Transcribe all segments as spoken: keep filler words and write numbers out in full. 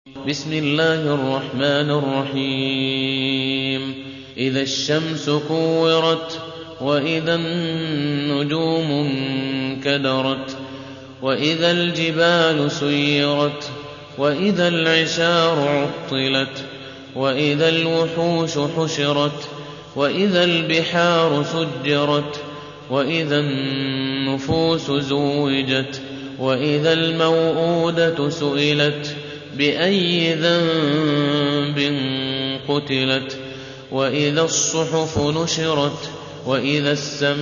بسم الله الرحمن الرحيم إذا الشمس كورت وإذا النجوم انكدرت وإذا الجبال سيرت وإذا العشار عطلت وإذا الوحوش حشرت وإذا البحار سجرت وإذا النفوس زوجت وإذا الموءودة سئلت بأي ذنب قتلت وإذا الصحف نشرت وإذا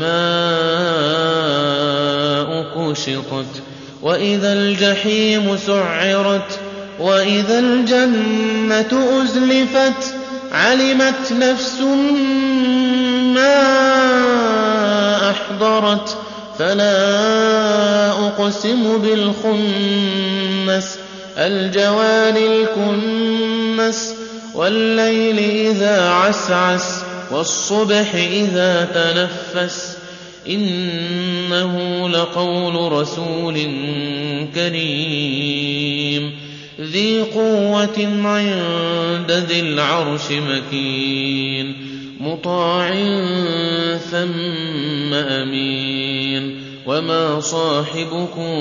السماء كشطت وإذا الجحيم سعرت وإذا الجنة أزلفت علمت نفس ما أحضرت فلا أقسم بالخنس الجوار الكنس والليل إذا عسعس والصبح إذا تنفس إنه لقول رسول كريم ذي قوة عند ذي العرش مكين مطاع ثم أمين وما صاحبكم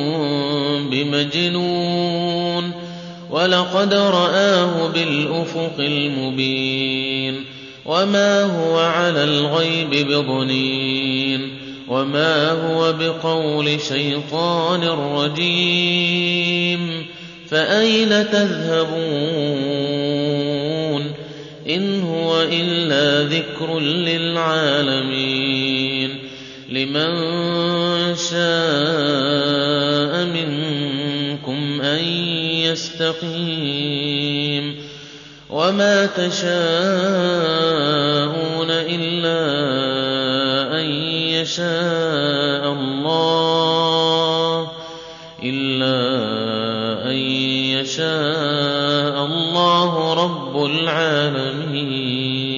بمجنون ولقد رآه بالأفق المبين وما هو على الغيب بضنين وما هو بقول شيطان رجيم فأين تذهبون إن هو إلا ذكر للعالمين لمن شاء منكم أن يستقيم وما تشاءون إلا أن يشاء الله إلا أن يشاء الله رب العالمين.